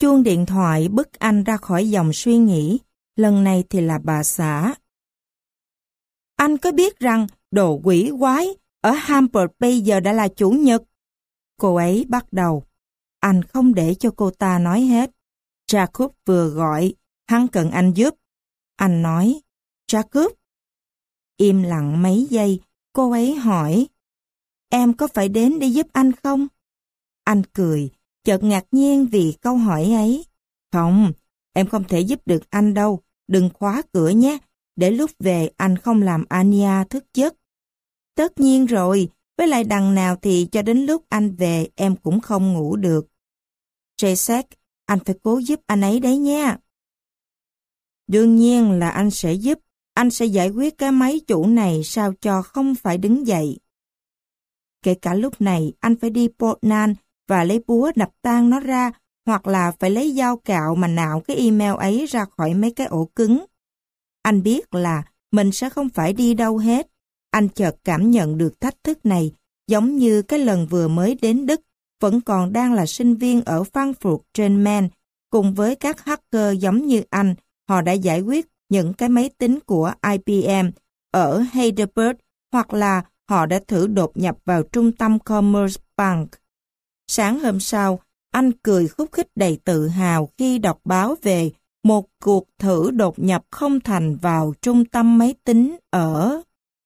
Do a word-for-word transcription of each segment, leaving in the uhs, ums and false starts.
Chuông điện thoại bức anh ra khỏi dòng suy nghĩ. Lần này thì là bà xã. Anh có biết rằng đồ quỷ quái ở Hamburg bây giờ đã là chủ nhật? Cô ấy bắt đầu. Anh không để cho cô ta nói hết. Jacob vừa gọi, hắn cần anh giúp. Anh nói, Jacob. Im lặng mấy giây, cô ấy hỏi, em có phải đến để giúp anh không? Anh cười, chợt ngạc nhiên vì câu hỏi ấy. Không, em không thể giúp được anh đâu, đừng khóa cửa nhé, để lúc về anh không làm Anya thức giấc. Tất nhiên rồi, với lại đằng nào thì cho đến lúc anh về em cũng không ngủ được. Jacek, anh phải cố giúp anh ấy đấy nha. Đương nhiên là anh sẽ giúp, anh sẽ giải quyết cái máy chủ này sao cho không phải đứng dậy. Kể cả lúc này anh phải đi Poznan và lấy búa đập tan nó ra, hoặc là phải lấy dao cạo mà nạo cái email ấy ra khỏi mấy cái ổ cứng. Anh biết là mình sẽ không phải đi đâu hết. Anh chợt cảm nhận được thách thức này, giống như cái lần vừa mới đến Đức, vẫn còn đang là sinh viên ở Frankfurt trên Main, cùng với các hacker giống như anh, họ đã giải quyết những cái máy tính của I B M ở Heidelberg, hoặc là họ đã thử đột nhập vào trung tâm Commerzbank. Sáng hôm sau, anh cười khúc khích đầy tự hào khi đọc báo về một cuộc thử đột nhập không thành vào trung tâm máy tính ở...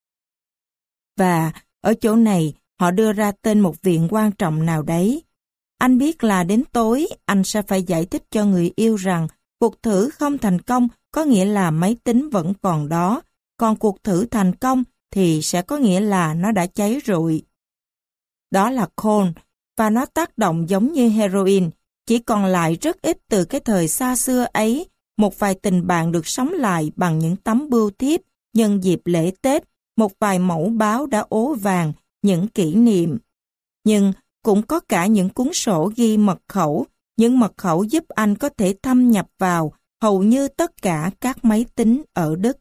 Và ở chỗ này, họ đưa ra tên một viện quan trọng nào đấy. Anh biết là đến tối, anh sẽ phải giải thích cho người yêu rằng cuộc thử không thành công có nghĩa là máy tính vẫn còn đó, còn cuộc thử thành công thì sẽ có nghĩa là nó đã cháy rụi. Đó là Cone, và nó tác động giống như heroin, chỉ còn lại rất ít từ cái thời xa xưa ấy, một vài tình bạn được sống lại bằng những tấm bưu thiếp nhân dịp lễ Tết, một vài mẫu báo đã ố vàng, những kỷ niệm. Nhưng cũng có cả những cuốn sổ ghi mật khẩu, những mật khẩu giúp anh có thể thâm nhập vào hầu như tất cả các máy tính ở Đức.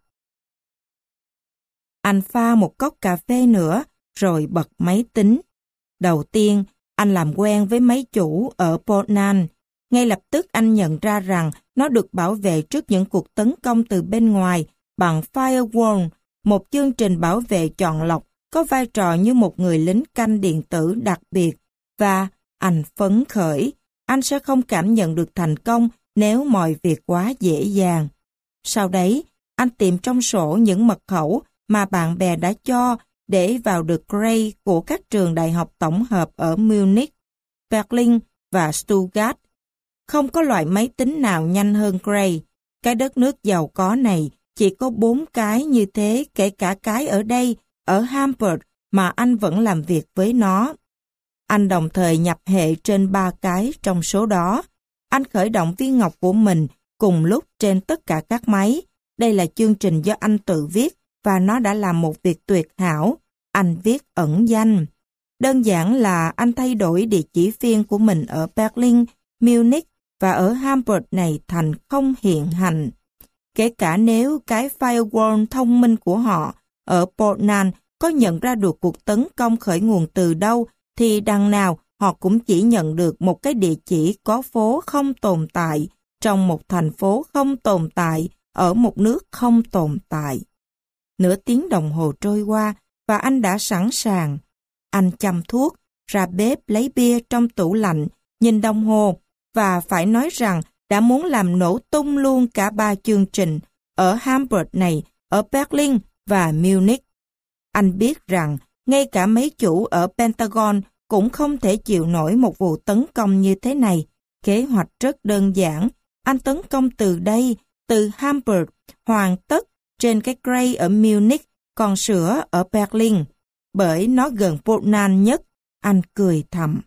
Anh pha một cốc cà phê nữa, rồi bật máy tính. Đầu tiên, anh làm quen với máy chủ ở Poznan. Ngay lập tức anh nhận ra rằng nó được bảo vệ trước những cuộc tấn công từ bên ngoài bằng Firewall, một chương trình bảo vệ chọn lọc có vai trò như một người lính canh điện tử đặc biệt. Và anh phấn khởi, anh sẽ không cảm nhận được thành công nếu mọi việc quá dễ dàng. Sau đấy, anh tìm trong sổ những mật khẩu mà bạn bè đã cho để vào được Cray của các trường đại học tổng hợp ở Munich, Berlin và Stuttgart. Không có loại máy tính nào nhanh hơn Cray. Cái đất nước giàu có này chỉ có bốn cái như thế, kể cả cái ở đây, ở Hamburg, mà anh vẫn làm việc với nó. Anh đồng thời nhập hệ trên ba cái trong số đó. Anh khởi động viên ngọc của mình cùng lúc trên tất cả các máy. Đây là chương trình do anh tự viết và nó đã làm một việc tuyệt hảo. Anh viết ẩn danh. Đơn giản là anh thay đổi địa chỉ phiên của mình ở Berlin, Munich và ở Hamburg này thành không hiện hành. Kể cả nếu cái firewall thông minh của họ ở Poznan có nhận ra được cuộc tấn công khởi nguồn từ đâu, thì đằng nào họ cũng chỉ nhận được một cái địa chỉ có phố không tồn tại trong một thành phố không tồn tại ở một nước không tồn tại. Nửa tiếng đồng hồ trôi qua và anh đã sẵn sàng. Anh châm thuốc, ra bếp lấy bia trong tủ lạnh, nhìn đồng hồ và phải nói rằng đã muốn làm nổ tung luôn cả ba chương trình ở Hamburg này, ở Berlin và Munich. Anh biết rằng ngay cả mấy chủ ở Pentagon cũng không thể chịu nổi một vụ tấn công như thế này. Kế hoạch rất đơn giản. Anh tấn công từ đây, từ Hamburg, hoàn tất trên cái Cray ở Munich, còn sữa ở Berlin. Bởi nó gần Poznan nhất, anh cười thầm.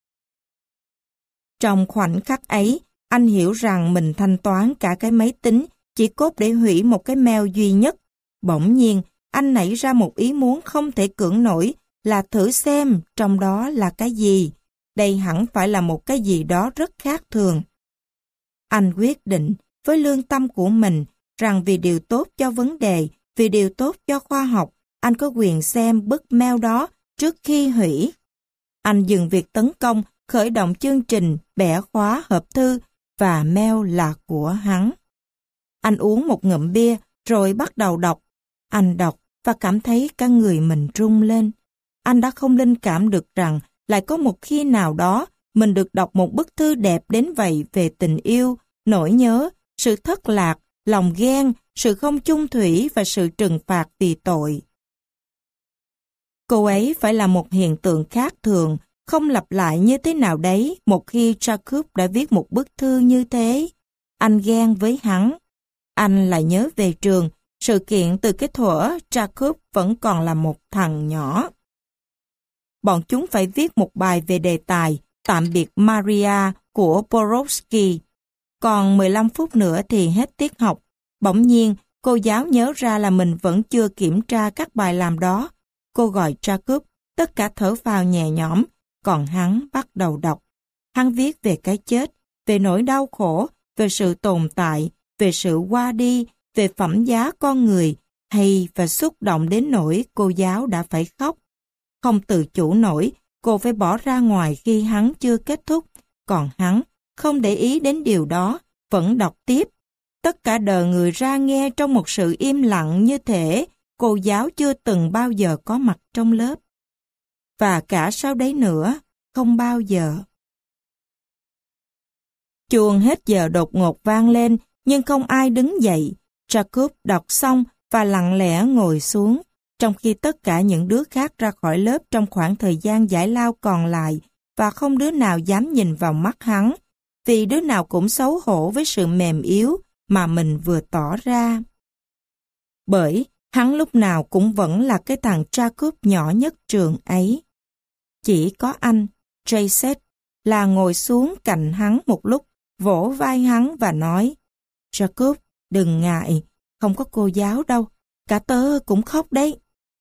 Trong khoảnh khắc ấy, anh hiểu rằng mình thanh toán cả cái máy tính chỉ cốt để hủy một cái mail duy nhất. Bỗng nhiên, anh nảy ra một ý muốn không thể cưỡng nổi là thử xem trong đó là cái gì. Đây hẳn phải là một cái gì đó rất khác thường. Anh quyết định với lương tâm của mình rằng vì điều tốt cho vấn đề, vì điều tốt cho khoa học, anh có quyền xem bức mail đó trước khi hủy. Anh dừng việc tấn công, khởi động chương trình bẻ khóa hộp thư và mail là của hắn. Anh uống một ngụm bia rồi bắt đầu đọc. Anh đọc và cảm thấy cả người mình rung lên. Anh đã không linh cảm được rằng lại có một khi nào đó mình được đọc một bức thư đẹp đến vậy về tình yêu, nỗi nhớ, sự thất lạc, lòng ghen, sự không chung thủy và sự trừng phạt vì tội. Cô ấy phải là một hiện tượng khác thường, không lặp lại như thế nào đấy một khi Jacob đã viết một bức thư như thế. Anh ghen với hắn. Anh lại nhớ về trường, sự kiện từ cái thuở Jacob vẫn còn là một thằng nhỏ. Bọn chúng phải viết một bài về đề tài Tạm biệt Maria của Borowski. Còn mười lăm phút nữa thì hết tiết học. Bỗng nhiên, cô giáo nhớ ra là mình vẫn chưa kiểm tra các bài làm đó. Cô gọi Jacob, tất cả thở phào nhẹ nhõm, còn hắn bắt đầu đọc. Hắn viết về cái chết, về nỗi đau khổ, về sự tồn tại, về sự qua đi, về phẩm giá con người, hay và xúc động đến nỗi cô giáo đã phải khóc. Không tự chủ nổi, cô phải bỏ ra ngoài khi hắn chưa kết thúc, còn hắn không để ý đến điều đó, vẫn đọc tiếp. Tất cả đờ người ra nghe trong một sự im lặng như thể cô giáo chưa từng bao giờ có mặt trong lớp. Và cả sau đấy nữa, không bao giờ. Chuông hết giờ đột ngột vang lên, nhưng không ai đứng dậy. Jacob đọc xong và lặng lẽ ngồi xuống, trong khi tất cả những đứa khác ra khỏi lớp trong khoảng thời gian giải lao còn lại và không đứa nào dám nhìn vào mắt hắn, vì đứa nào cũng xấu hổ với sự mềm yếu mà mình vừa tỏ ra. Bởi hắn lúc nào cũng vẫn là cái thằng Jacob nhỏ nhất trường ấy. Chỉ có anh, Jacek, là ngồi xuống cạnh hắn một lúc, vỗ vai hắn và nói, Jacob, đừng ngại, không có cô giáo đâu, cả tớ cũng khóc đấy.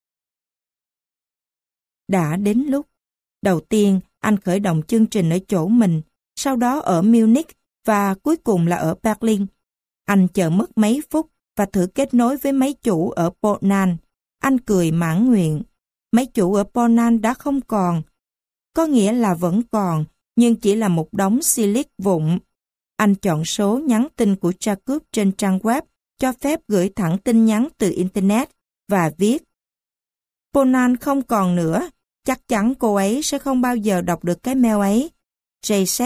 Đã đến lúc. Đầu tiên, anh khởi động chương trình ở chỗ mình, sau đó ở Munich và cuối cùng là ở Berlin. Anh chờ mất mấy phút và thử kết nối với máy chủ ở Poznan. Anh cười mãn nguyện. Máy chủ ở Poznan đã không còn. Có nghĩa là vẫn còn, nhưng chỉ là một đống silic vụn. Anh chọn số nhắn tin của Jacob trên trang web cho phép gửi thẳng tin nhắn từ Internet và viết Poznan không còn nữa, chắc chắn cô ấy sẽ không bao giờ đọc được cái mail ấy. Jacek.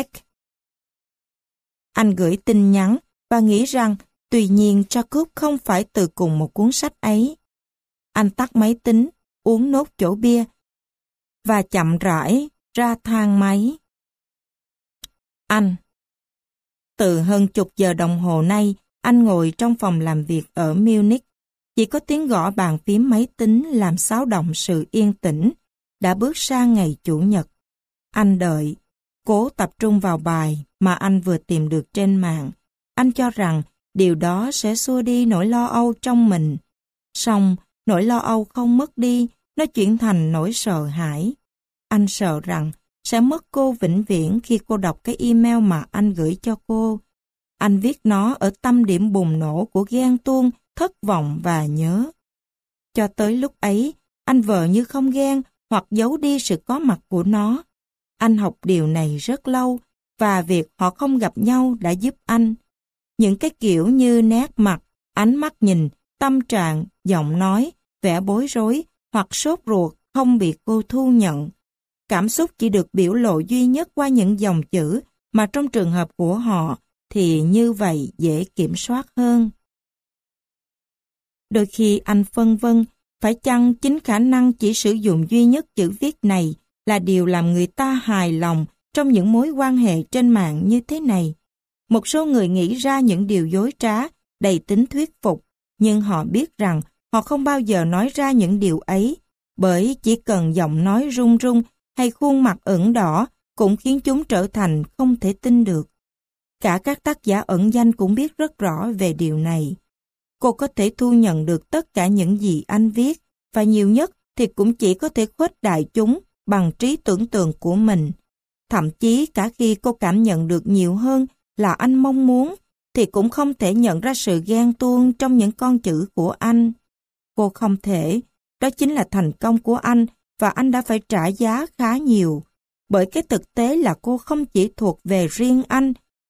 Anh gửi tin nhắn và nghĩ rằng tuy nhiên Jacob không phải từ cùng một cuốn sách ấy. Anh tắt máy tính, uống nốt chỗ bia và chậm rãi ra thang máy. Anh. Từ hơn chục giờ đồng hồ nay, anh ngồi trong phòng làm việc ở Munich. Chỉ có tiếng gõ bàn phím máy tính làm xáo động sự yên tĩnh. Đã bước sang ngày Chủ nhật. Anh đợi, cố tập trung vào bài mà anh vừa tìm được trên mạng. Anh cho rằng điều đó sẽ xua đi nỗi lo âu trong mình. Song, nỗi lo âu không mất đi, nó chuyển thành nỗi sợ hãi. Anh sợ rằng sẽ mất cô vĩnh viễn khi cô đọc cái email mà anh gửi cho cô. Anh viết nó ở tâm điểm bùng nổ của ghen tuông, thất vọng và nhớ. Cho tới lúc ấy, anh vờ như không ghen hoặc giấu đi sự có mặt của nó. Anh học điều này rất lâu và việc họ không gặp nhau đã giúp anh. Những cái kiểu như nét mặt, ánh mắt nhìn, tâm trạng, giọng nói, vẻ bối rối hoặc sốt ruột không bị cô thu nhận. Cảm xúc chỉ được biểu lộ duy nhất qua những dòng chữ mà trong trường hợp của họ thì như vậy dễ kiểm soát hơn. Đôi khi anh phân vân, phải chăng chính khả năng chỉ sử dụng duy nhất chữ viết này là điều làm người ta hài lòng trong những mối quan hệ trên mạng như thế này. Một số người nghĩ ra những điều dối trá, đầy tính thuyết phục, nhưng họ biết rằng họ không bao giờ nói ra những điều ấy, bởi chỉ cần giọng nói run run hay khuôn mặt ửng đỏ cũng khiến chúng trở thành không thể tin được. Cả các tác giả ẩn danh cũng biết rất rõ về điều này. Cô có thể thu nhận được tất cả những gì anh viết, và nhiều nhất thì cũng chỉ có thể khuếch đại chúng bằng trí tưởng tượng của mình. Thậm chí cả khi cô cảm nhận được nhiều hơn là anh mong muốn, thì cũng không thể nhận ra sự ghen tuông trong những con chữ của anh. Cô không thể, đó chính là thành công của anh, và anh đã phải trả giá khá nhiều. Bởi cái thực tế là cô không chỉ thuộc về riêng anh,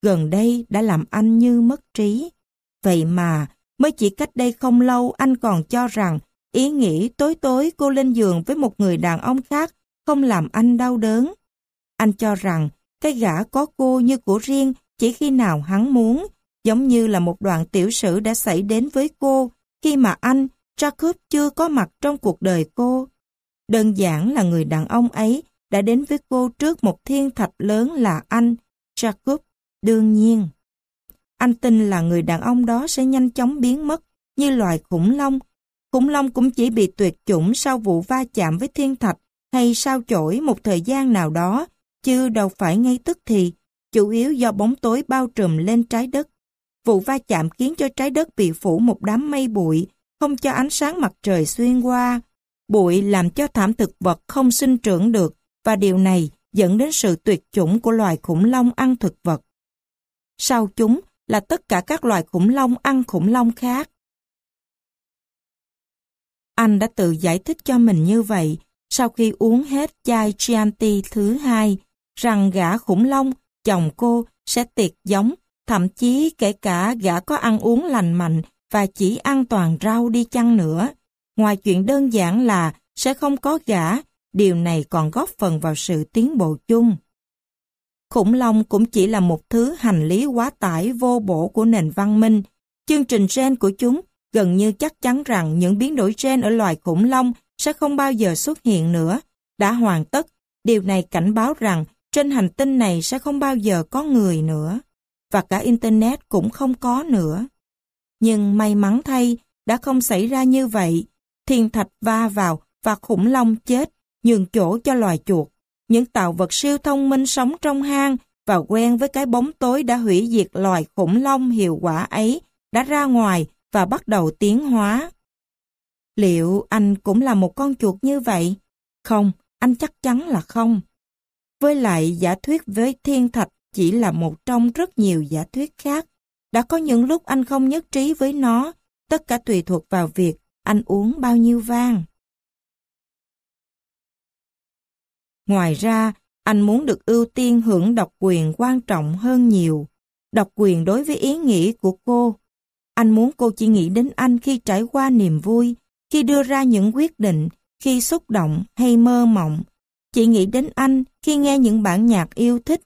gần đây đã làm anh như mất trí. Vậy mà, mới chỉ cách đây không lâu anh còn cho rằng ý nghĩ tối tối cô lên giường với một người đàn ông khác không làm anh đau đớn. Anh cho rằng cái gã có cô như của riêng chỉ khi nào hắn muốn, giống như là một đoạn tiểu sử đã xảy đến với cô khi mà anh, Jacob, chưa có mặt trong cuộc đời cô. Đơn giản là người đàn ông ấy đã đến với cô trước một thiên thạch lớn là anh, Jacob, đương nhiên. Anh tin là người đàn ông đó sẽ nhanh chóng biến mất như loài khủng long. Khủng long cũng chỉ bị tuyệt chủng sau vụ va chạm với thiên thạch hay sao chổi một thời gian nào đó, chứ đâu phải ngay tức thì, chủ yếu do bóng tối bao trùm lên trái đất. Vụ va chạm khiến cho trái đất bị phủ một đám mây bụi, không cho ánh sáng mặt trời xuyên qua. Bụi làm cho thảm thực vật không sinh trưởng được, và điều này dẫn đến sự tuyệt chủng của loài khủng long ăn thực vật. Sau chúng là tất cả các loài khủng long ăn khủng long khác. Anh đã tự giải thích cho mình như vậy, sau khi uống hết chai Chianti thứ hai, rằng gã khủng long, chồng cô, sẽ tiệt giống, thậm chí kể cả gã có ăn uống lành mạnh và chỉ ăn toàn rau đi chăng nữa. Ngoài chuyện đơn giản là sẽ không có gã, điều này còn góp phần vào sự tiến bộ chung. Khủng long cũng chỉ là một thứ hành lý quá tải vô bổ của nền văn minh. Chương trình gen của chúng gần như chắc chắn rằng những biến đổi gen ở loài khủng long sẽ không bao giờ xuất hiện nữa. Đã hoàn tất, điều này cảnh báo rằng trên hành tinh này sẽ không bao giờ có người nữa. Và cả Internet cũng không có nữa. Nhưng may mắn thay, đã không xảy ra như vậy. Thiên thạch va vào và khủng long chết, nhường chỗ cho loài chuột. Những tạo vật siêu thông minh sống trong hang và quen với cái bóng tối đã hủy diệt loài khủng long hiệu quả ấy đã ra ngoài và bắt đầu tiến hóa. Liệu anh cũng là một con chuột như vậy? Không, anh chắc chắn là không. Với lại giả thuyết với thiên thạch chỉ là một trong rất nhiều giả thuyết khác. Đã có những lúc anh không nhất trí với nó, tất cả tùy thuộc vào việc anh uống bao nhiêu vang. Ngoài ra, anh muốn được ưu tiên hưởng độc quyền quan trọng hơn nhiều. Độc quyền đối với ý nghĩ của cô. Anh muốn cô chỉ nghĩ đến anh khi trải qua niềm vui, khi đưa ra những quyết định, khi xúc động hay mơ mộng. Chỉ nghĩ đến anh khi nghe những bản nhạc yêu thích.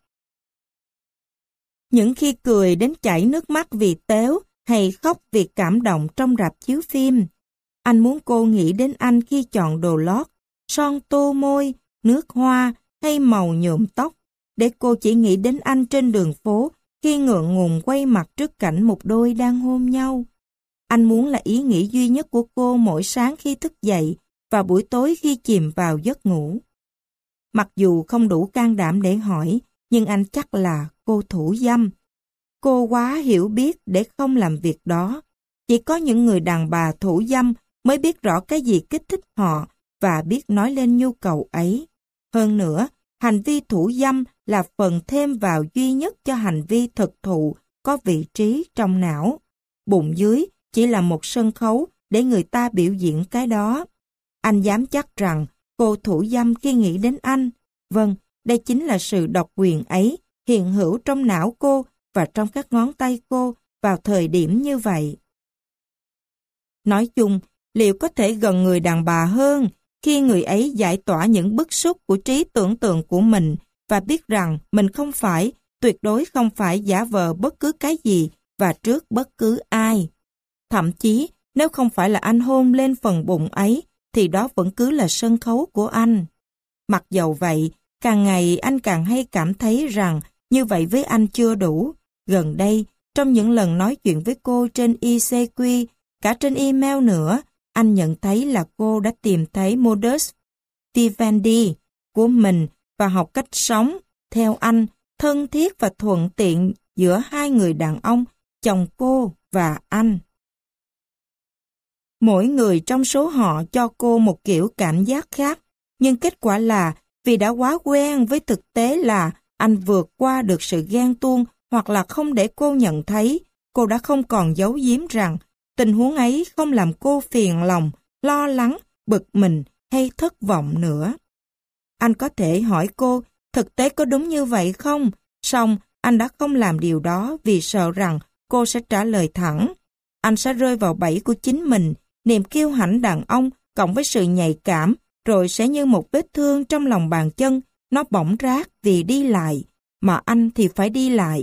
Những khi cười đến chảy nước mắt vì tếu hay khóc vì cảm động trong rạp chiếu phim. Anh muốn cô nghĩ đến anh khi chọn đồ lót, son tô môi, nước hoa hay màu nhuộm tóc, để cô chỉ nghĩ đến anh trên đường phố khi ngượng ngùng quay mặt trước cảnh một đôi đang hôn nhau. Anh muốn là ý nghĩ duy nhất của cô mỗi sáng khi thức dậy và buổi tối khi chìm vào giấc ngủ. Mặc dù không đủ can đảm để hỏi, nhưng anh chắc là cô thủ dâm. Cô quá hiểu biết để không làm việc đó. Chỉ có những người đàn bà thủ dâm mới biết rõ cái gì kích thích họ và biết nói lên nhu cầu ấy. Hơn nữa, hành vi thủ dâm là phần thêm vào duy nhất cho hành vi thực thụ có vị trí trong não. Bụng dưới chỉ là một sân khấu để người ta biểu diễn cái đó. Anh dám chắc rằng cô thủ dâm khi nghĩ đến anh. Vâng, đây chính là sự độc quyền ấy hiện hữu trong não cô và trong các ngón tay cô vào thời điểm như vậy. Nói chung, liệu có thể gần người đàn bà hơn khi người ấy giải tỏa những bức xúc của trí tưởng tượng của mình và biết rằng mình không phải, tuyệt đối không phải giả vờ bất cứ cái gì và trước bất cứ ai. Thậm chí, nếu không phải là anh hôn lên phần bụng ấy, thì đó vẫn cứ là sân khấu của anh. Mặc dầu vậy, càng ngày anh càng hay cảm thấy rằng như vậy với anh chưa đủ. Gần đây, trong những lần nói chuyện với cô trên i xê quy, cả trên email nữa, anh nhận thấy là cô đã tìm thấy modus vivendi của mình và học cách sống, theo anh, thân thiết và thuận tiện giữa hai người đàn ông, chồng cô và anh. Mỗi người trong số họ cho cô một kiểu cảm giác khác, nhưng kết quả là vì đã quá quen với thực tế là anh vượt qua được sự ghen tuông hoặc là không để cô nhận thấy, cô đã không còn giấu giếm rằng tình huống ấy không làm cô phiền lòng, lo lắng, bực mình hay thất vọng nữa. Anh có thể hỏi cô, thực tế có đúng như vậy không? Song anh đã không làm điều đó vì sợ rằng cô sẽ trả lời thẳng. Anh sẽ rơi vào bẫy của chính mình, niềm kiêu hãnh đàn ông cộng với sự nhạy cảm, rồi sẽ như một vết thương trong lòng bàn chân, nó bỏng rát vì đi lại, mà anh thì phải đi lại.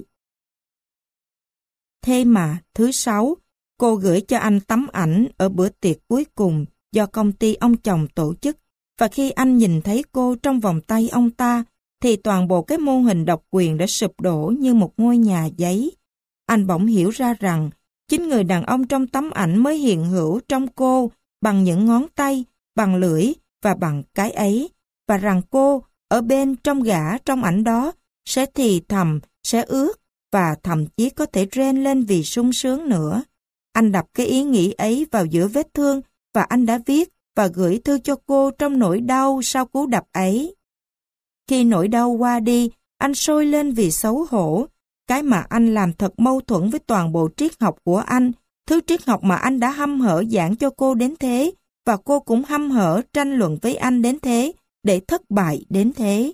Thế mà, thứ sáu, cô gửi cho anh tấm ảnh ở bữa tiệc cuối cùng do công ty ông chồng tổ chức, và khi anh nhìn thấy cô trong vòng tay ông ta, thì toàn bộ cái mô hình độc quyền đã sụp đổ như một ngôi nhà giấy. Anh bỗng hiểu ra rằng, chính người đàn ông trong tấm ảnh mới hiện hữu trong cô bằng những ngón tay, bằng lưỡi và bằng cái ấy, và rằng cô, ở bên trong gã trong ảnh đó, sẽ thì thầm, sẽ ướt, và thậm chí có thể rên lên vì sung sướng nữa. Anh đập cái ý nghĩ ấy vào giữa vết thương, và anh đã viết và gửi thư cho cô trong nỗi đau sau cú đập ấy. Khi nỗi đau qua đi, anh sôi lên vì xấu hổ. Cái mà anh làm thật mâu thuẫn với toàn bộ triết học của anh, thứ triết học mà anh đã hăm hở giảng cho cô đến thế, và cô cũng hăm hở tranh luận với anh đến thế, để thất bại đến thế.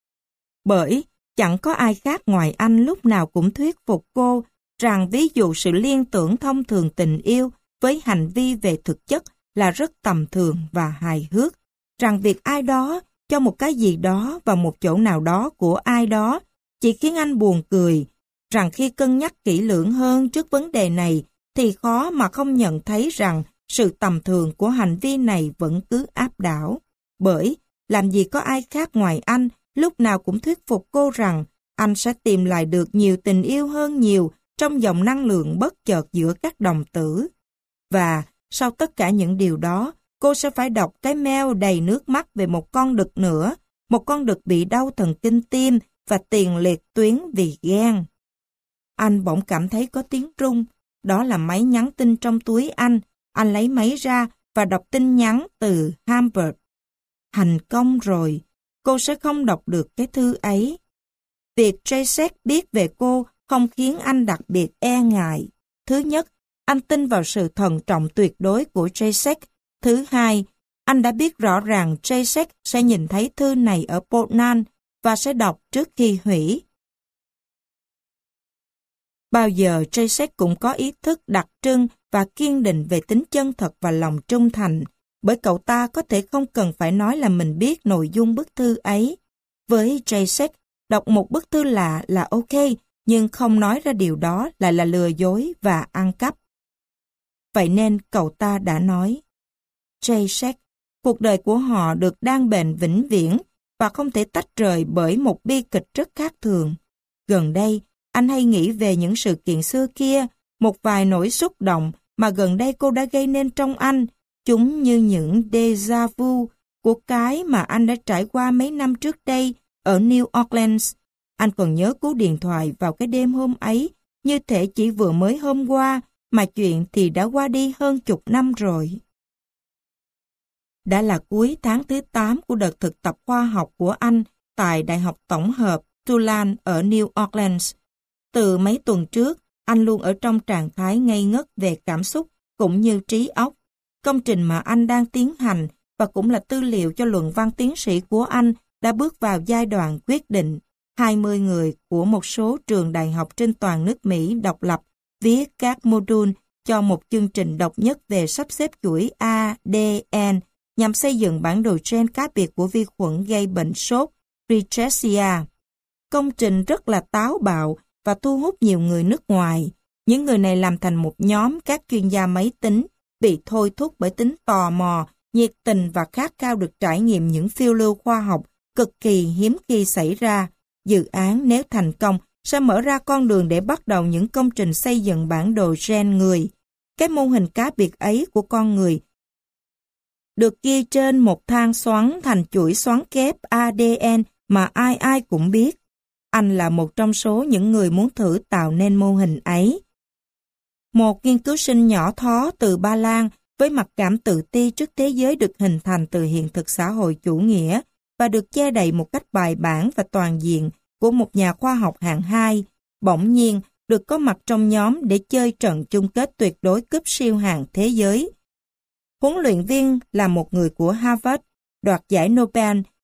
Bởi chẳng có ai khác ngoài anh lúc nào cũng thuyết phục cô rằng ví dụ sự liên tưởng thông thường tình yêu với hành vi về thực chất là rất tầm thường và hài hước, rằng việc ai đó cho một cái gì đó vào một chỗ nào đó của ai đó chỉ khiến anh buồn cười, rằng khi cân nhắc kỹ lưỡng hơn trước vấn đề này thì khó mà không nhận thấy rằng sự tầm thường của hành vi này vẫn cứ áp đảo. Bởi làm gì có ai khác ngoài anh lúc nào cũng thuyết phục cô rằng anh sẽ tìm lại được nhiều tình yêu hơn nhiều trong dòng năng lượng bất chợt giữa các đồng tử. Và sau tất cả những điều đó, cô sẽ phải đọc cái mail đầy nước mắt về một con đực nữa, một con đực bị đau thần kinh tim và tiền liệt tuyến vì ghen. Anh bỗng cảm thấy có tiếng rung, đó là máy nhắn tin trong túi anh. Anh lấy máy ra và đọc tin nhắn từ Hamburg. Thành công rồi, cô sẽ không đọc được cái thư ấy. Việc Jacek biết về cô không khiến anh đặc biệt e ngại. Thứ nhất, anh tin vào sự thận trọng tuyệt đối của Jacek. Thứ hai, anh đã biết rõ ràng Jacek sẽ nhìn thấy thư này ở Poznan và sẽ đọc trước khi hủy. Bao giờ Jacek cũng có ý thức đặc trưng và kiên định về tính chân thật và lòng trung thành, bởi cậu ta có thể không cần phải nói là mình biết nội dung bức thư ấy. Với Jacek, đọc một bức thư lạ là ok, nhưng không nói ra điều đó lại là lừa dối và ăn cắp. Vậy nên cậu ta đã nói, Jacek, cuộc đời của họ được đan bền vĩnh viễn và không thể tách rời bởi một bi kịch rất khác thường. Gần đây, anh hay nghĩ về những sự kiện xưa kia, một vài nỗi xúc động mà gần đây cô đã gây nên trong anh, chúng như những déjà vu của cái mà anh đã trải qua mấy năm trước đây ở New Orleans. Anh còn nhớ cú điện thoại vào cái đêm hôm ấy, như thể chỉ vừa mới hôm qua, mà chuyện thì đã qua đi hơn chục năm rồi. Đã là cuối tháng thứ tám của đợt thực tập khoa học của anh tại Đại học Tổng hợp Tulane ở New Orleans. Từ mấy tuần trước, anh luôn ở trong trạng thái ngây ngất về cảm xúc cũng như trí óc. Công trình mà anh đang tiến hành và cũng là tư liệu cho luận văn tiến sĩ của anh đã bước vào giai đoạn quyết định. hai mươi người của một số trường đại học trên toàn nước Mỹ độc lập viết các module cho một chương trình độc nhất về sắp xếp chuỗi a đê en nhằm xây dựng bản đồ gen cá biệt của vi khuẩn gây bệnh sốt Rickettsia. Công trình rất là táo bạo và thu hút nhiều người nước ngoài. Những người này làm thành một nhóm các chuyên gia máy tính, bị thôi thúc bởi tính tò mò, nhiệt tình và khát khao được trải nghiệm những phiêu lưu khoa học cực kỳ hiếm khi xảy ra. Dự án nếu thành công sẽ mở ra con đường để bắt đầu những công trình xây dựng bản đồ gen người. Cái mô hình cá biệt ấy của con người được ghi trên một thang xoắn thành chuỗi xoắn kép a đê en mà ai ai cũng biết. Anh là một trong số những người muốn thử tạo nên mô hình ấy. Một nghiên cứu sinh nhỏ thó từ Ba Lan với mặc cảm tự ti trước thế giới được hình thành từ hiện thực xã hội chủ nghĩa và được che đậy một cách bài bản và toàn diện của một nhà khoa học hạng hai, bỗng nhiên được có mặt trong nhóm để chơi trận chung kết tuyệt đối cúp siêu hạng thế giới. Huấn luyện viên là một người của Harvard, đoạt giải Nobel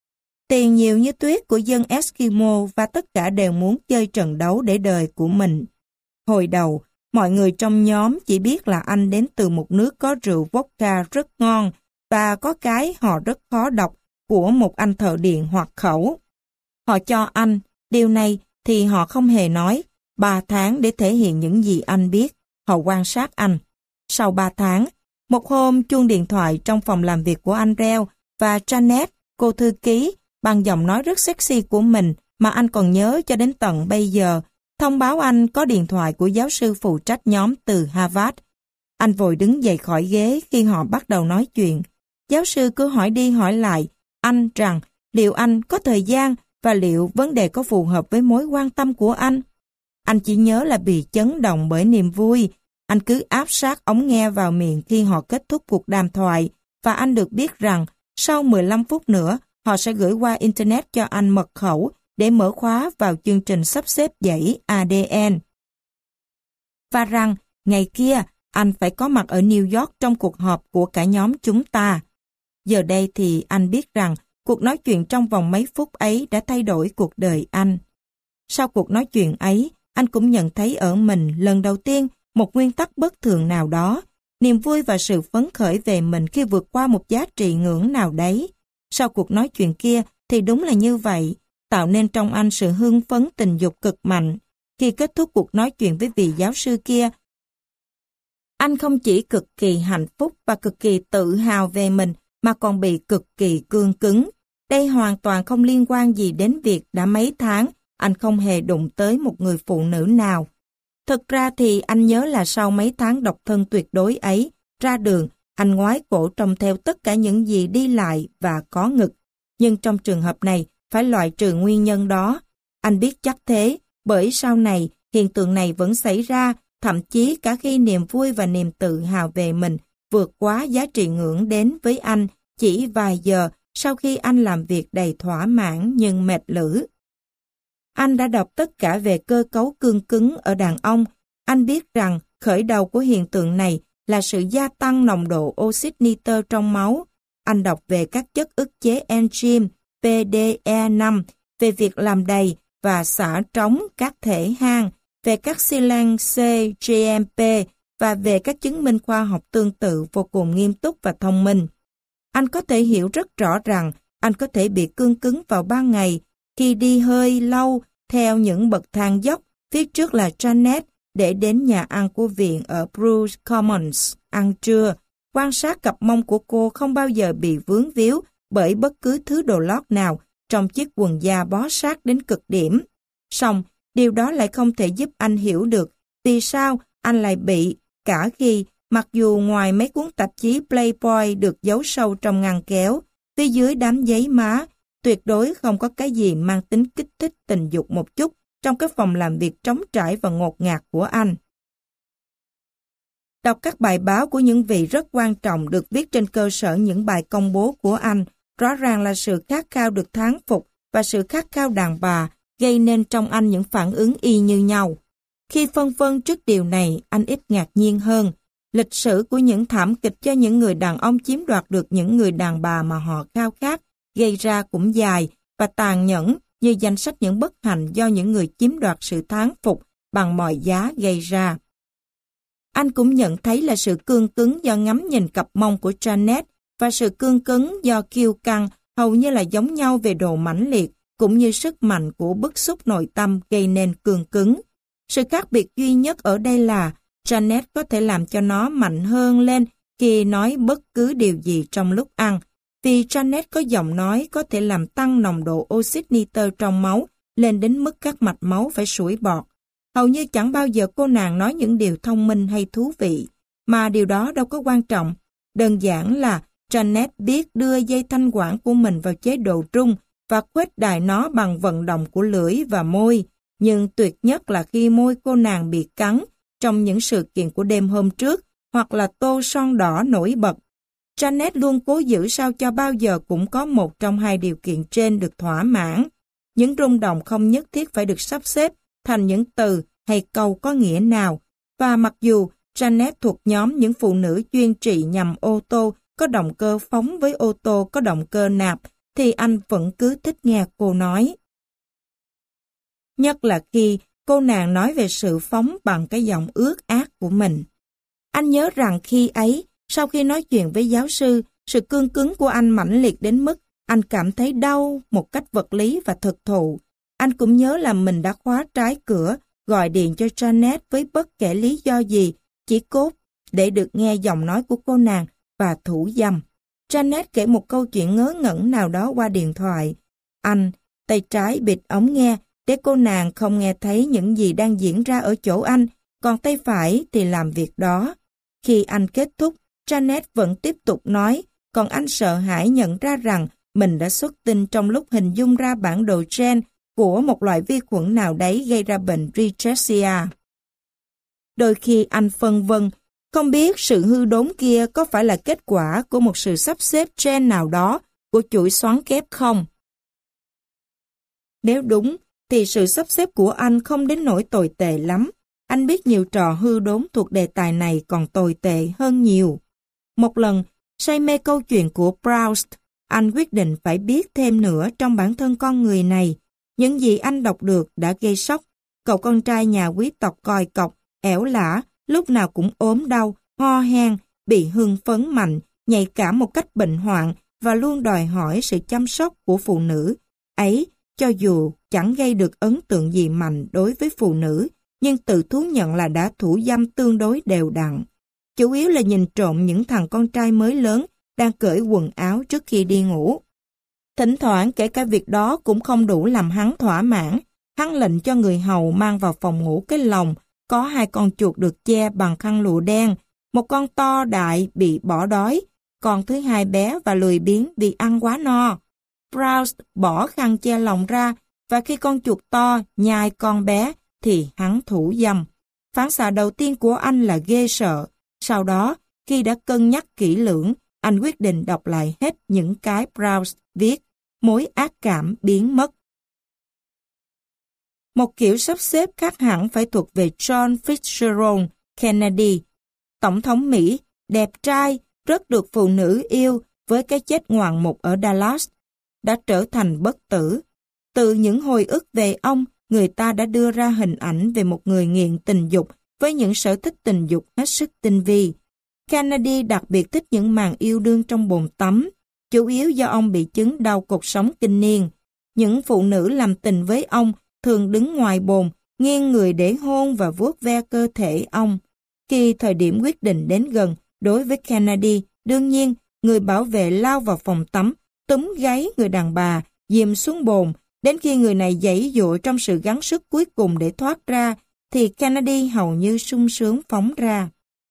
tiền nhiều như tuyết của dân Eskimo và tất cả đều muốn chơi trận đấu để đời của mình. Hồi đầu, mọi người trong nhóm chỉ biết là anh đến từ một nước có rượu vodka rất ngon và có cái họ rất khó đọc của một anh thợ điện hoặc khẩu. Họ cho anh, điều này thì họ không hề nói, ba tháng để thể hiện những gì anh biết. Họ quan sát anh. Sau ba tháng, một hôm chuông điện thoại trong phòng làm việc của anh reo và Janet, cô thư ký, bằng giọng nói rất sexy của mình mà anh còn nhớ cho đến tận bây giờ, thông báo anh có điện thoại của giáo sư phụ trách nhóm từ Harvard. Anh vội đứng dậy khỏi ghế khi họ bắt đầu nói chuyện. Giáo sư cứ hỏi đi hỏi lại anh rằng liệu anh có thời gian và liệu vấn đề có phù hợp với mối quan tâm của anh. Anh chỉ nhớ là bị chấn động bởi niềm vui. Anh cứ áp sát ống nghe vào miệng khi họ kết thúc cuộc đàm thoại và anh được biết rằng sau mười lăm phút nữa họ sẽ gửi qua Internet cho anh mật khẩu để mở khóa vào chương trình sắp xếp dãy a đê en. Và rằng ngày kia anh phải có mặt ở New York trong cuộc họp của cả nhóm chúng ta. Giờ đây thì anh biết rằng cuộc nói chuyện trong vòng mấy phút ấy đã thay đổi cuộc đời anh. Sau cuộc nói chuyện ấy, anh cũng nhận thấy ở mình lần đầu tiên một nguyên tắc bất thường nào đó, niềm vui và sự phấn khởi về mình khi vượt qua một giá trị ngưỡng nào đấy. Sau cuộc nói chuyện kia thì đúng là như vậy, tạo nên trong anh sự hưng phấn tình dục cực mạnh. Khi kết thúc cuộc nói chuyện với vị giáo sư kia, anh không chỉ cực kỳ hạnh phúc và cực kỳ tự hào về mình, mà còn bị cực kỳ cương cứng. Đây hoàn toàn không liên quan gì đến việc đã mấy tháng anh không hề đụng tới một người phụ nữ nào. Thực ra thì anh nhớ là sau mấy tháng độc thân tuyệt đối ấy, ra đường, anh ngoái cổ trông theo tất cả những gì đi lại và có ngực. Nhưng trong trường hợp này, phải loại trừ nguyên nhân đó. Anh biết chắc thế, bởi sau này, hiện tượng này vẫn xảy ra, thậm chí cả khi niềm vui và niềm tự hào về mình vượt quá giá trị ngưỡng đến với anh chỉ vài giờ sau khi anh làm việc đầy thỏa mãn nhưng mệt lử. Anh đã đọc tất cả về cơ cấu cương cứng ở đàn ông. Anh biết rằng khởi đầu của hiện tượng này là sự gia tăng nồng độ oxit nitơ trong máu. Anh đọc về các chất ức chế enzyme pê đê e năm, về việc làm đầy và xả trống các thể hang, về các xi lanh C G M P và về các chứng minh khoa học tương tự vô cùng nghiêm túc và thông minh. Anh có thể hiểu rất rõ rằng anh có thể bị cương cứng vào ban ngày khi đi hơi lâu theo những bậc thang dốc, phía trước là Janet để đến nhà ăn của viện ở Bruce Commons ăn trưa. Quan sát cặp mông của cô không bao giờ bị vướng víu bởi bất cứ thứ đồ lót nào trong chiếc quần da bó sát đến cực điểm. Song, điều đó lại không thể giúp anh hiểu được vì sao anh lại bị, cả khi mặc dù ngoài mấy cuốn tạp chí Playboy được giấu sâu trong ngăn kéo, phía dưới đám giấy má, tuyệt đối không có cái gì mang tính kích thích tình dục một chút trong cái phòng làm việc trống trải và ngột ngạt của anh. Đọc các bài báo của những vị rất quan trọng được viết trên cơ sở những bài công bố của anh, rõ ràng là sự khát khao được thán phục và sự khát khao đàn bà gây nên trong anh những phản ứng y như nhau. Khi phân vân trước điều này, anh ít ngạc nhiên hơn. Lịch sử của những thảm kịch cho những người đàn ông chiếm đoạt được những người đàn bà mà họ khao khát gây ra cũng dài và tàn nhẫn như danh sách những bất hạnh do những người chiếm đoạt sự thán phục bằng mọi giá gây ra. Anh cũng nhận thấy là sự cương cứng do ngắm nhìn cặp mông của Janet và sự cương cứng do kiêu căng hầu như là giống nhau về độ mãnh liệt cũng như sức mạnh của bức xúc nội tâm gây nên cương cứng. Sự khác biệt duy nhất ở đây là Janet có thể làm cho nó mạnh hơn lên khi nói bất cứ điều gì trong lúc ăn, vì Janet có giọng nói có thể làm tăng nồng độ oxit nitơ trong máu lên đến mức các mạch máu phải sủi bọt. Hầu như chẳng bao giờ cô nàng nói những điều thông minh hay thú vị, mà điều đó đâu có quan trọng. Đơn giản là Janet biết đưa dây thanh quản của mình vào chế độ rung và khuếch đại nó bằng vận động của lưỡi và môi. Nhưng tuyệt nhất là khi môi cô nàng bị cắn trong những sự kiện của đêm hôm trước hoặc là tô son đỏ nổi bật. Janet luôn cố giữ sao cho bao giờ cũng có một trong hai điều kiện trên được thỏa mãn. Những rung động không nhất thiết phải được sắp xếp thành những từ hay câu có nghĩa nào. Và mặc dù Janet thuộc nhóm những phụ nữ chuyên trị nhằm ô tô có động cơ phóng với ô tô có động cơ nạp, thì anh vẫn cứ thích nghe cô nói. Nhất là khi cô nàng nói về sự phóng bằng cái giọng ước ác của mình. Anh nhớ rằng khi ấy, sau khi nói chuyện với giáo sư, sự cương cứng của anh mãnh liệt đến mức anh cảm thấy đau một cách vật lý và thực thụ. Anh cũng nhớ là mình đã khóa trái cửa, gọi điện cho Janet với bất kể lý do gì, chỉ cốt để được nghe giọng nói của cô nàng và thủ dâm. Janet kể một câu chuyện ngớ ngẩn nào đó qua điện thoại. Anh, tay trái bịt ống nghe, để cô nàng không nghe thấy những gì đang diễn ra ở chỗ anh, còn tay phải thì làm việc đó. Khi anh kết thúc, Janet vẫn tiếp tục nói, còn anh sợ hãi nhận ra rằng mình đã xuất tinh trong lúc hình dung ra bản đồ gen của một loại vi khuẩn nào đấy gây ra bệnh rickettsia. Đôi khi anh phân vân, không biết sự hư đốn kia có phải là kết quả của một sự sắp xếp gen nào đó của chuỗi xoắn kép không? Nếu đúng, thì sự sắp xếp của anh không đến nỗi tồi tệ lắm. Anh biết nhiều trò hư đốn thuộc đề tài này còn tồi tệ hơn nhiều. Một lần, say mê câu chuyện của Proust, anh quyết định phải biết thêm nữa trong bản thân con người này. Những gì anh đọc được đã gây sốc. Cậu con trai nhà quý tộc còi cọc, ẻo lả, lúc nào cũng ốm đau, ho hen, bị hưng phấn mạnh, nhạy cảm một cách bệnh hoạn và luôn đòi hỏi sự chăm sóc của phụ nữ. Ấy, cho dù chẳng gây được ấn tượng gì mạnh đối với phụ nữ, nhưng tự thú nhận là đã thủ dâm tương đối đều đặn. Chủ yếu là nhìn trộm những thằng con trai mới lớn đang cởi quần áo trước khi đi ngủ. Thỉnh thoảng kể cả việc đó cũng không đủ làm hắn thỏa mãn. Hắn lệnh cho người hầu mang vào phòng ngủ cái lồng, có hai con chuột được che bằng khăn lụa đen, một con to đại bị bỏ đói, con thứ hai bé và lười biếng vì ăn quá no. Proust bỏ khăn che lồng ra, và khi con chuột to nhai con bé thì hắn thủ dâm. Phản xạ đầu tiên của anh là ghê sợ. Sau đó, khi đã cân nhắc kỹ lưỡng, anh quyết định đọc lại hết những cái Proust viết, mối ác cảm biến mất. Một kiểu sắp xếp khác hẳn phải thuộc về John Fitzgerald Kennedy, Tổng thống Mỹ, đẹp trai, rất được phụ nữ yêu với cái chết ngoạn mục ở Dallas, đã trở thành bất tử. Từ những hồi ức về ông, người ta đã đưa ra hình ảnh về một người nghiện tình dục với những sở thích tình dục hết sức tinh vi. Kennedy đặc biệt thích những màn yêu đương trong bồn tắm, chủ yếu do ông bị chứng đau cột sống kinh niên. Những phụ nữ làm tình với ông thường đứng ngoài bồn, nghiêng người để hôn và vuốt ve cơ thể ông. Khi thời điểm quyết định đến gần, đối với Kennedy, đương nhiên, người bảo vệ lao vào phòng tắm, túm gáy người đàn bà, dìm xuống bồn, đến khi người này giãy giụa trong sự gắng sức cuối cùng để thoát ra, thì Kennedy hầu như sung sướng phóng ra.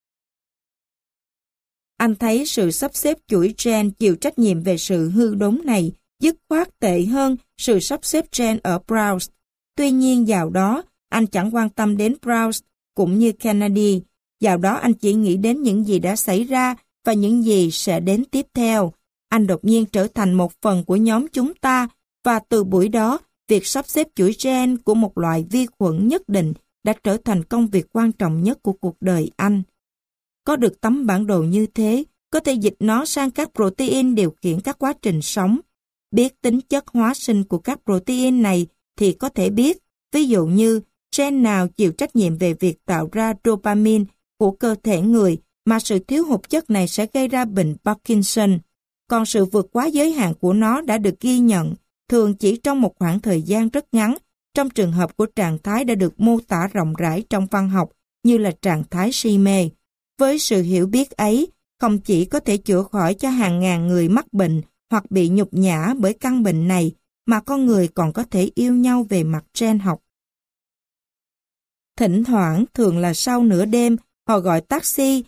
Anh thấy sự sắp xếp chuỗi gen chịu trách nhiệm về sự hư đốn này dứt khoát tệ hơn sự sắp xếp gen ở Proust. Tuy nhiên dạo đó, anh chẳng quan tâm đến Proust cũng như Kennedy. Dạo đó anh chỉ nghĩ đến những gì đã xảy ra và những gì sẽ đến tiếp theo. Anh đột nhiên trở thành một phần của nhóm chúng ta, và từ buổi đó, việc sắp xếp chuỗi gen của một loại vi khuẩn nhất định đã trở thành công việc quan trọng nhất của cuộc đời anh. Có được tấm bản đồ như thế, có thể dịch nó sang các protein điều khiển các quá trình sống. Biết tính chất hóa sinh của các protein này thì có thể biết, ví dụ như gen nào chịu trách nhiệm về việc tạo ra dopamine của cơ thể người, mà sự thiếu hụt chất này sẽ gây ra bệnh Parkinson. Còn sự vượt quá giới hạn của nó đã được ghi nhận, thường chỉ trong một khoảng thời gian rất ngắn, trong trường hợp của trạng thái đã được mô tả rộng rãi trong văn học như là trạng thái si mê. Với sự hiểu biết ấy, không chỉ có thể chữa khỏi cho hàng ngàn người mắc bệnh hoặc bị nhục nhã bởi căn bệnh này, mà con người còn có thể yêu nhau về mặt gen học. Thỉnh thoảng, thường là sau nửa đêm, họ gọi taxi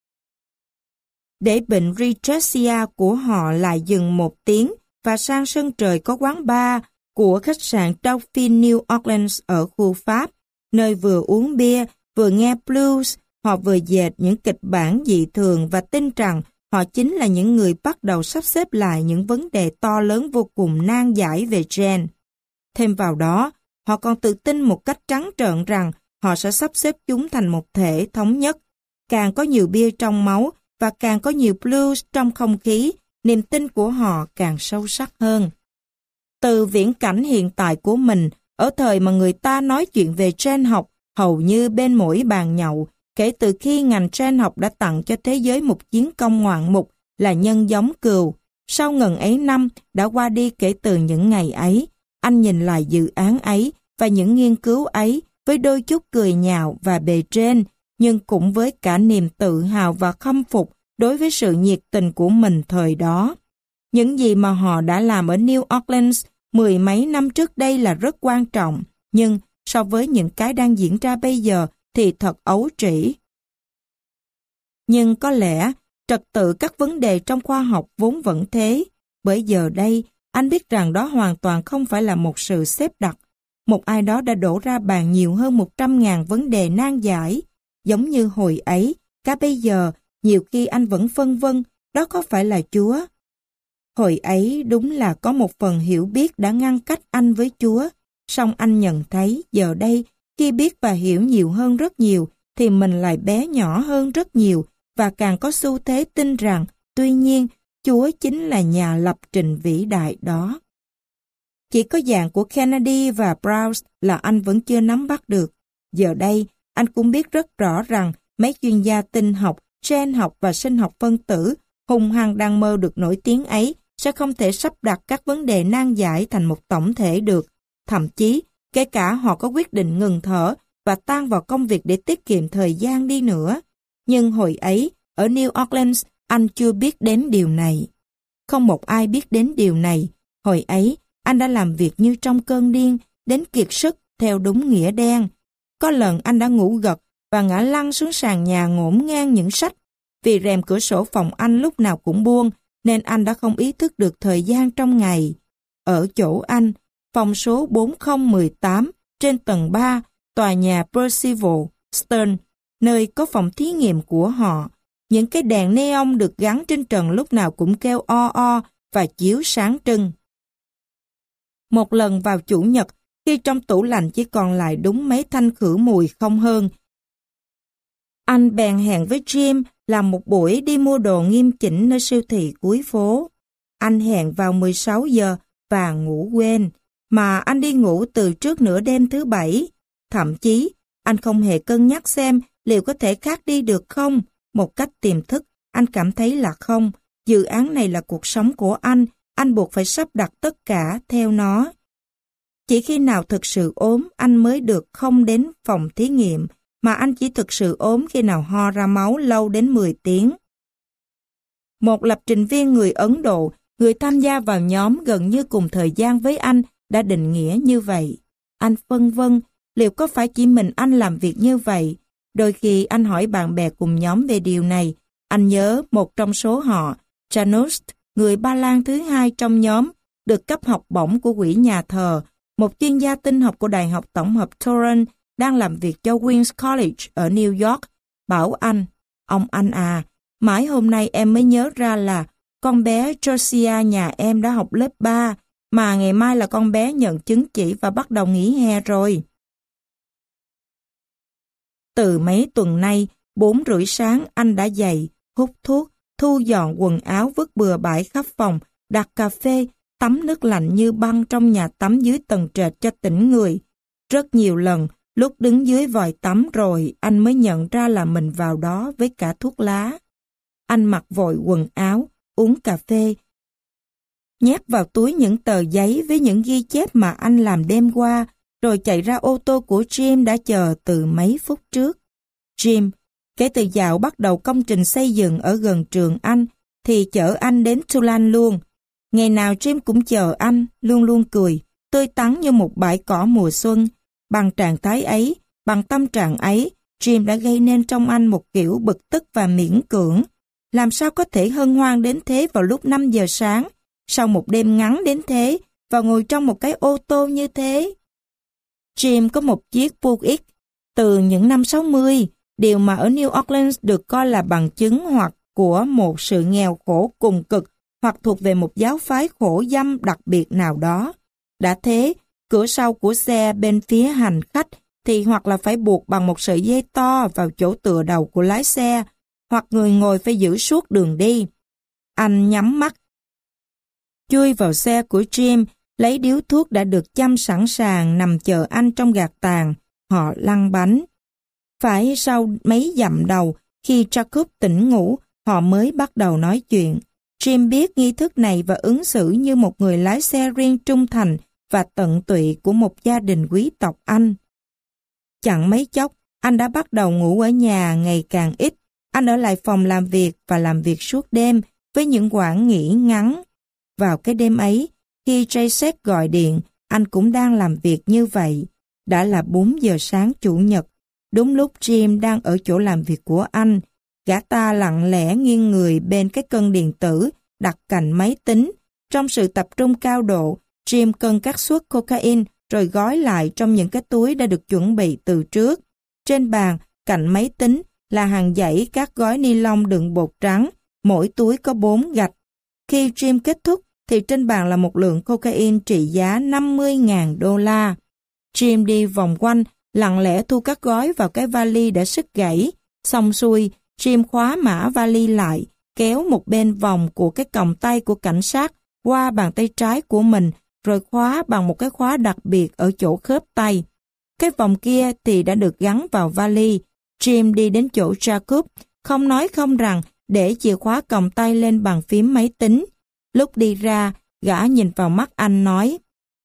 để bệnh rickettsia của họ lại dừng một tiếng và sang sân trời có quán bar của khách sạn Dauphine New Orleans ở khu Pháp, nơi vừa uống bia, vừa nghe blues. Họ vừa dệt những kịch bản dị thường và tin rằng họ chính là những người bắt đầu sắp xếp lại những vấn đề to lớn vô cùng nan giải về gen. Thêm vào đó, họ còn tự tin một cách trắng trợn rằng họ sẽ sắp xếp chúng thành một thể thống nhất. Càng có nhiều bia trong máu và càng có nhiều blues trong không khí, niềm tin của họ càng sâu sắc hơn. Từ viễn cảnh hiện tại của mình, ở thời mà người ta nói chuyện về gen học hầu như bên mỗi bàn nhậu, kể từ khi ngành gen học đã tặng cho thế giới một chiến công ngoạn mục là nhân giống cừu. Sau ngần ấy năm đã qua đi kể từ những ngày ấy, anh nhìn lại dự án ấy và những nghiên cứu ấy với đôi chút cười nhạo và bề trên, nhưng cũng với cả niềm tự hào và khâm phục đối với sự nhiệt tình của mình thời đó. Những gì mà họ đã làm ở New Orleans mười mấy năm trước đây là rất quan trọng, nhưng so với những cái đang diễn ra bây giờ thì thật ấu trĩ. Nhưng có lẽ trật tự các vấn đề trong khoa học vốn vẫn thế, bởi giờ đây anh biết rằng đó hoàn toàn không phải là một sự xếp đặt. Một ai đó đã đổ ra bàn nhiều hơn một trăm ngàn vấn đề nan giải. Giống như hồi ấy, cả bây giờ, nhiều khi anh vẫn phân vân, đó có phải là Chúa? Hồi ấy đúng là có một phần hiểu biết đã ngăn cách anh với Chúa, song anh nhận thấy giờ đây, khi biết và hiểu nhiều hơn rất nhiều, thì mình lại bé nhỏ hơn rất nhiều, và càng có xu thế tin rằng, tuy nhiên, Chúa chính là nhà lập trình vĩ đại đó. Chỉ có dạng của Kennedy và Brown là anh vẫn chưa nắm bắt được. Giờ đây, anh cũng biết rất rõ rằng mấy chuyên gia tinh học, gen học và sinh học phân tử hùng hăng đang mơ được nổi tiếng ấy sẽ không thể sắp đặt các vấn đề nan giải thành một tổng thể được. Thậm chí, kể cả họ có quyết định ngừng thở và tan vào công việc để tiết kiệm thời gian đi nữa. Nhưng hồi ấy, ở New Orleans, anh chưa biết đến điều này. Không một ai biết đến điều này. Hồi ấy, anh đã làm việc như trong cơn điên, đến kiệt sức theo đúng nghĩa đen. Có lần anh đã ngủ gật và ngã lăn xuống sàn nhà ngổn ngang những sách. Vì rèm cửa sổ phòng anh lúc nào cũng buông, nên anh đã không ý thức được thời gian trong ngày. Ở chỗ anh, phòng số bốn không một tám, trên tầng ba, tòa nhà Percival Stern, nơi có phòng thí nghiệm của họ. Những cái đèn neon được gắn trên trần lúc nào cũng kêu o o và chiếu sáng trưng. Một lần vào Chủ nhật, khi trong tủ lạnh chỉ còn lại đúng mấy thanh khử mùi không hơn, anh bèn hẹn với Jim làm một buổi đi mua đồ nghiêm chỉnh nơi siêu thị cuối phố. Anh hẹn vào mười sáu giờ và ngủ quên, mà anh đi ngủ từ trước nửa đêm thứ bảy. Thậm chí, anh không hề cân nhắc xem liệu có thể khác đi được không. Một cách tiềm thức, anh cảm thấy là không. Dự án này là cuộc sống của anh, anh buộc phải sắp đặt tất cả theo nó. Chỉ khi nào thực sự ốm, anh mới được không đến phòng thí nghiệm, mà anh chỉ thực sự ốm khi nào ho ra máu lâu đến mười tiếng. Một lập trình viên người Ấn Độ, người tham gia vào nhóm gần như cùng thời gian với anh, đã định nghĩa như vậy. Anh phân vân, liệu có phải chỉ mình anh làm việc như vậy? Đôi khi anh hỏi bạn bè cùng nhóm về điều này. Anh nhớ một trong số họ, Janusz, người Ba Lan thứ hai trong nhóm, được cấp học bổng của quỹ nhà thờ, một chuyên gia tinh học của Đại học Tổng hợp Torrance, đang làm việc cho Queen's College ở New York, bảo anh, ông anh à, mãi hôm nay em mới nhớ ra là con bé Josiah nhà em đã học lớp ba, mà ngày mai là con bé nhận chứng chỉ và bắt đầu nghỉ hè rồi. Từ mấy tuần nay, bốn rưỡi sáng anh đã dậy, hút thuốc, thu dọn quần áo vứt bừa bãi khắp phòng, đặt cà phê, tắm nước lạnh như băng trong nhà tắm dưới tầng trệt cho tỉnh người. Rất nhiều lần, lúc đứng dưới vòi tắm rồi, anh mới nhận ra là mình vào đó với cả thuốc lá. Anh mặc vội quần áo, uống cà phê, nhét vào túi những tờ giấy với những ghi chép mà anh làm đêm qua, rồi chạy ra ô tô của Jim đã chờ từ mấy phút trước. Jim, kể từ dạo bắt đầu công trình xây dựng ở gần trường anh, thì chở anh đến Tulane luôn. Ngày nào Jim cũng chờ anh, luôn luôn cười, tươi tắn như một bãi cỏ mùa xuân. Bằng trạng thái ấy, bằng tâm trạng ấy, Jim đã gây nên trong anh một kiểu bực tức và miễn cưỡng. Làm sao có thể hân hoan đến thế vào lúc năm giờ sáng, sau một đêm ngắn đến thế, và ngồi trong một cái ô tô như thế? Jim có một chiếc Buick từ những năm sáu mươi, điều mà ở New Orleans được coi là bằng chứng hoặc của một sự nghèo khổ cùng cực, hoặc thuộc về một giáo phái khổ dâm đặc biệt nào đó. Đã thế, cửa sau của xe bên phía hành khách thì hoặc là phải buộc bằng một sợi dây to vào chỗ tựa đầu của lái xe, hoặc người ngồi phải giữ suốt đường đi. Anh nhắm mắt, chui vào xe của Jim, lấy điếu thuốc đã được châm sẵn sàng nằm chờ anh trong gạt tàn. Họ lăn bánh. Phải sau mấy dặm đầu, khi Jacob tỉnh ngủ, họ mới bắt đầu nói chuyện. Jim biết nghi thức này và ứng xử như một người lái xe riêng trung thành và tận tụy của một gia đình quý tộc Anh. Chẳng mấy chốc, anh đã bắt đầu ngủ ở nhà ngày càng ít. Anh ở lại phòng làm việc và làm việc suốt đêm với những quãng nghỉ ngắn. Vào cái đêm ấy, khi Jacek gọi điện, anh cũng đang làm việc như vậy. Đã là bốn giờ sáng Chủ nhật, đúng lúc Jim đang ở chỗ làm việc của anh. Gã ta lặng lẽ nghiêng người bên cái cân điện tử đặt cạnh máy tính. Trong sự tập trung cao độ, Jim cân các suất cocaine rồi gói lại trong những cái túi đã được chuẩn bị từ trước. Trên bàn, cạnh máy tính là hàng dãy các gói ni lông đựng bột trắng, mỗi túi có bốn gạch. Khi Jim kết thúc, thì trên bàn là một lượng cocaine trị giá năm mươi nghìn đô la. Jim đi vòng quanh, lặng lẽ thu các gói vào cái vali đã xích gãy. Xong xuôi, Jim khóa mã vali lại, kéo một bên vòng của cái còng tay của cảnh sát qua bàn tay trái của mình, rồi khóa bằng một cái khóa đặc biệt ở chỗ khớp tay. Cái vòng kia thì đã được gắn vào vali. Jim đi đến chỗ Jacob, không nói không rằng, để chìa khóa còng tay lên bàn phím máy tính. Lúc đi ra, gã nhìn vào mắt anh nói: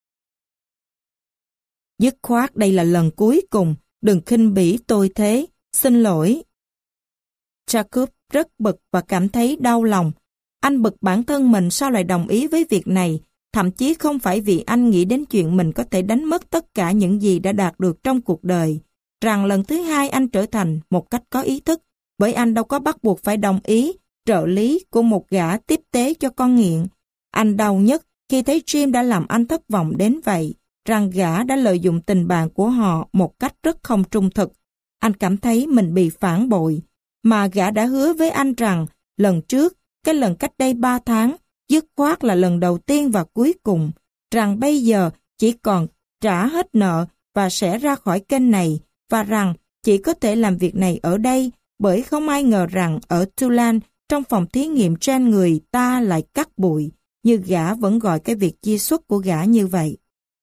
"Dứt khoát đây là lần cuối cùng, đừng khinh bỉ tôi thế, xin lỗi." Jacob rất bực và cảm thấy đau lòng. Anh bực bản thân mình sao lại đồng ý với việc này, thậm chí không phải vì anh nghĩ đến chuyện mình có thể đánh mất tất cả những gì đã đạt được trong cuộc đời, rằng lần thứ hai anh trở thành một cách có ý thức, bởi anh đâu có bắt buộc phải đồng ý trợ lý của một gã tiếp tế cho con nghiện. Anh đau nhất khi thấy Jim đã làm anh thất vọng đến vậy, rằng gã đã lợi dụng tình bạn của họ một cách rất không trung thực. Anh cảm thấy mình bị phản bội, mà gã đã hứa với anh rằng lần trước, cái lần cách đây ba tháng, dứt khoát là lần đầu tiên và cuối cùng, rằng bây giờ chỉ còn trả hết nợ và sẽ ra khỏi kênh này, và rằng chỉ có thể làm việc này ở đây, bởi không ai ngờ rằng ở Tulane, trong phòng thí nghiệm trên người ta lại cắt bụi, như gã vẫn gọi cái việc chia xuất của gã như vậy.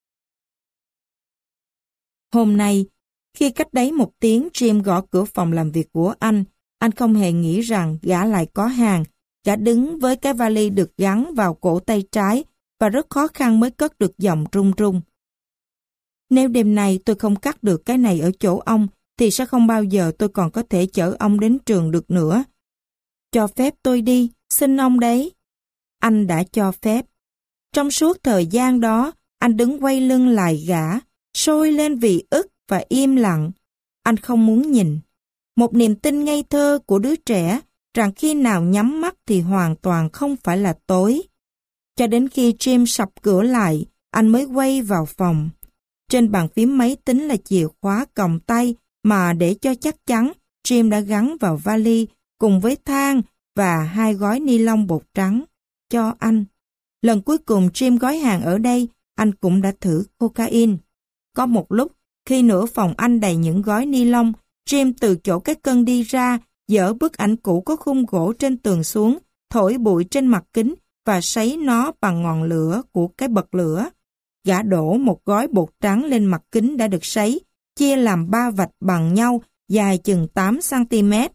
Hôm nay, khi cách đấy một tiếng Jim gõ cửa phòng làm việc của anh, anh không hề nghĩ rằng gã lại có hàng. Gã đứng với cái vali được gắn vào cổ tay trái và rất khó khăn mới cất được giọng run run. "Nếu đêm nay tôi không cắt được cái này ở chỗ ông, thì sẽ không bao giờ tôi còn có thể chở ông đến trường được nữa. Cho phép tôi đi, xin ông đấy." Anh đã cho phép. Trong suốt thời gian đó, anh đứng quay lưng lại gã, sôi lên vì ức và im lặng. Anh không muốn nhìn. Một niềm tin ngây thơ của đứa trẻ rằng khi nào nhắm mắt thì hoàn toàn không phải là tối. Cho đến khi Jim sập cửa lại, anh mới quay vào phòng. Trên bàn phím máy tính là chìa khóa còng tay mà để cho chắc chắn, Jim đã gắn vào vali cùng với than và hai gói ni lông bột trắng cho anh. Lần cuối cùng Jim gói hàng ở đây, anh cũng đã thử cocaine. Có một lúc, khi nửa phòng anh đầy những gói ni lông, Jim từ chỗ cái cân đi ra, dỡ bức ảnh cũ có khung gỗ trên tường xuống, thổi bụi trên mặt kính và sấy nó bằng ngọn lửa của cái bật lửa. Gã đổ một gói bột trắng lên mặt kính đã được sấy, chia làm ba vạch bằng nhau, dài chừng tám xăng ti mét.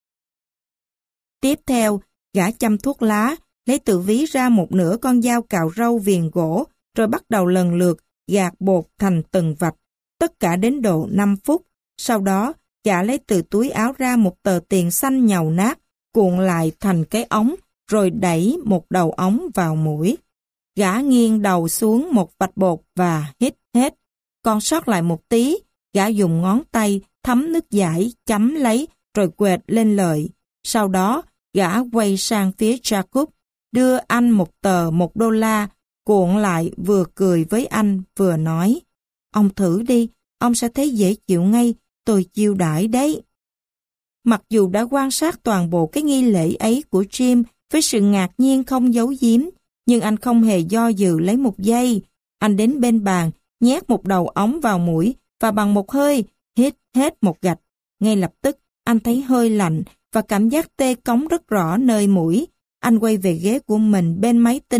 Tiếp theo, gã châm thuốc lá, lấy từ ví ra một nửa con dao cạo râu viền gỗ, rồi bắt đầu lần lượt gạt bột thành từng vạch, tất cả đến độ năm phút. Sau đó, gã lấy từ túi áo ra một tờ tiền xanh nhàu nát, cuộn lại thành cái ống, rồi đẩy một đầu ống vào mũi. Gã nghiêng đầu xuống một vạch bột và hít hết. Còn sót lại một tí, gã dùng ngón tay thấm nước giải, chấm lấy, rồi quệt lên lợi. Sau đó, gã quay sang phía Jacob, đưa anh một tờ một đô la, cuộn lại vừa cười với anh vừa nói: "Ông thử đi, ông sẽ thấy dễ chịu ngay, tôi chiêu đãi đấy." Mặc dù đã quan sát toàn bộ cái nghi lễ ấy của Jim với sự ngạc nhiên không giấu giếm, nhưng anh không hề do dự lấy một giây. Anh đến bên bàn, nhét một đầu ống vào mũi và bằng một hơi hít hết một gạch. Ngay lập tức, anh thấy hơi lạnh và cảm giác tê cống rất rõ nơi mũi. Anh quay về ghế của mình bên máy tính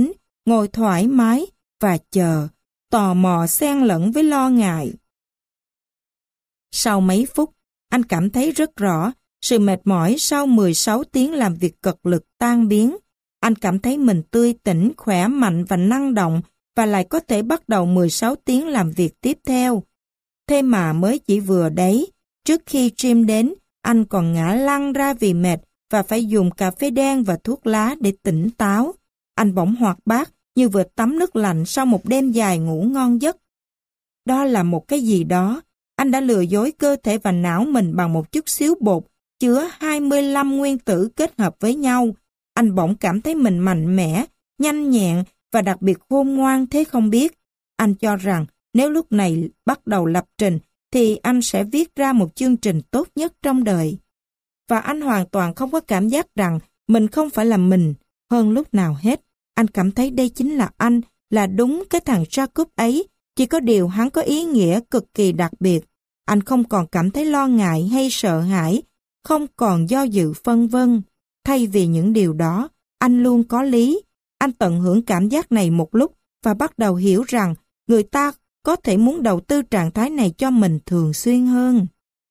ngồi thoải mái và chờ, tò mò xen lẫn với lo ngại. Sau mấy phút, anh cảm thấy rất rõ sự mệt mỏi sau mười sáu tiếng làm việc cật lực tan biến. Anh cảm thấy mình tươi tỉnh, khỏe mạnh và năng động và lại có thể bắt đầu mười sáu tiếng làm việc tiếp theo. Thế mà mới chỉ vừa đấy, trước khi Jim đến, anh còn ngã lăn ra vì mệt và phải dùng cà phê đen và thuốc lá để tỉnh táo. Anh bỗng hoạt bát như vừa tắm nước lạnh sau một đêm dài ngủ ngon giấc. Đó là một cái gì đó. Anh đã lừa dối cơ thể và não mình bằng một chút xíu bột chứa hai mươi lăm nguyên tử kết hợp với nhau. Anh bỗng cảm thấy mình mạnh mẽ, nhanh nhẹn và đặc biệt khôn ngoan thế không biết. Anh cho rằng nếu lúc này bắt đầu lập trình thì anh sẽ viết ra một chương trình tốt nhất trong đời. Và anh hoàn toàn không có cảm giác rằng mình không phải là mình. Hơn lúc nào hết, anh cảm thấy đây chính là anh, là đúng cái thằng Jacob ấy, chỉ có điều hắn có ý nghĩa cực kỳ đặc biệt. Anh không còn cảm thấy lo ngại hay sợ hãi, không còn do dự phân vân. Thay vì những điều đó, anh luôn có lý. Anh tận hưởng cảm giác này một lúc và bắt đầu hiểu rằng người ta có thể muốn đầu tư trạng thái này cho mình thường xuyên hơn.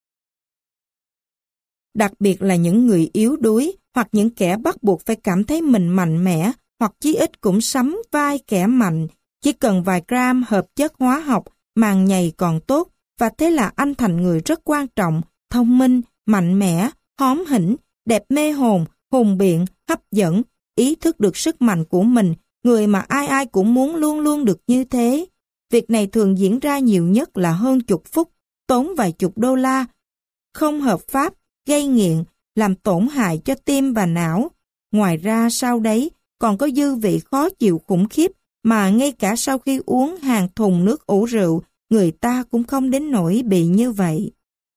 Đặc biệt là những người yếu đuối hoặc những kẻ bắt buộc phải cảm thấy mình mạnh mẽ hoặc chí ít cũng sắm vai kẻ mạnh. Chỉ cần vài gram hợp chất hóa học, màng nhầy còn tốt và thế là anh thành người rất quan trọng, thông minh, mạnh mẽ, hóm hỉnh, đẹp mê hồn, hùng biện, hấp dẫn, ý thức được sức mạnh của mình, người mà ai ai cũng muốn luôn luôn được như thế. Việc này thường diễn ra nhiều nhất là hơn chục phút, tốn vài chục đô la, không hợp pháp, gây nghiện, làm tổn hại cho tim và não. Ngoài ra sau đấy còn có dư vị khó chịu khủng khiếp mà ngay cả sau khi uống hàng thùng nước ủ rượu, người ta cũng không đến nỗi bị như vậy.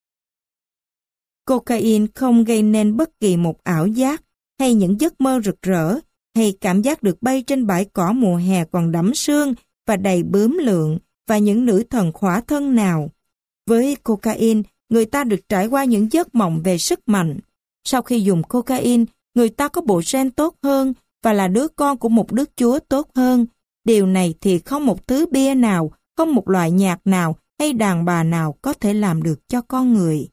Cocaine không gây nên bất kỳ một ảo giác hay những giấc mơ rực rỡ hay cảm giác được bay trên bãi cỏ mùa hè còn đẫm sương và đầy bướm lượn và những nữ thần khỏa thân nào. Với cocaine, người ta được trải qua những giấc mộng về sức mạnh. Sau khi dùng cocaine, người ta có bộ gen tốt hơn và là đứa con của một đức chúa tốt hơn. Điều này thì không một thứ bia nào, không một loại nhạc nào hay đàn bà nào có thể làm được cho con người.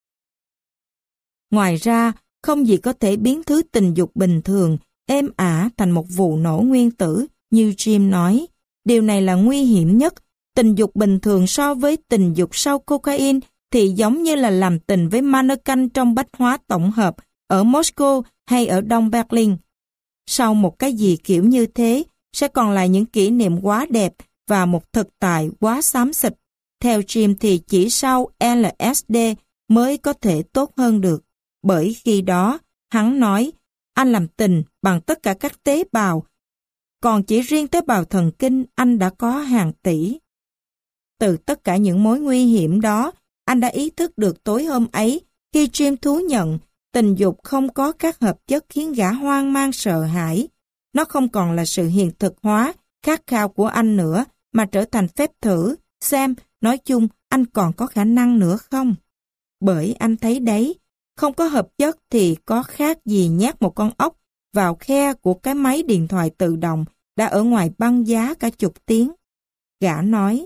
Ngoài ra, không gì có thể biến thứ tình dục bình thường, êm ả thành một vụ nổ nguyên tử, như Jim nói. Điều này là nguy hiểm nhất. Tình dục bình thường so với tình dục sau cocaine thì giống như là làm tình với mannequin trong bách hóa tổng hợp ở Moscow hay ở Đông Berlin. Sau một cái gì kiểu như thế, sẽ còn lại những kỷ niệm quá đẹp và một thực tại quá xám xịt. Theo Jim thì chỉ sau L S D mới có thể tốt hơn được. Bởi khi đó, hắn nói, anh làm tình bằng tất cả các tế bào, còn chỉ riêng tế bào thần kinh anh đã có hàng tỷ. Từ tất cả những mối nguy hiểm đó, anh đã ý thức được tối hôm ấy khi Jim thú nhận tình dục không có các hợp chất khiến gã hoang mang sợ hãi. Nó không còn là sự hiện thực hóa, khát khao của anh nữa, mà trở thành phép thử, xem, nói chung, anh còn có khả năng nữa không? Bởi anh thấy đấy, không có hợp chất thì có khác gì nhét một con ốc vào khe của cái máy điện thoại tự động đã ở ngoài băng giá cả chục tiếng. Gã nói.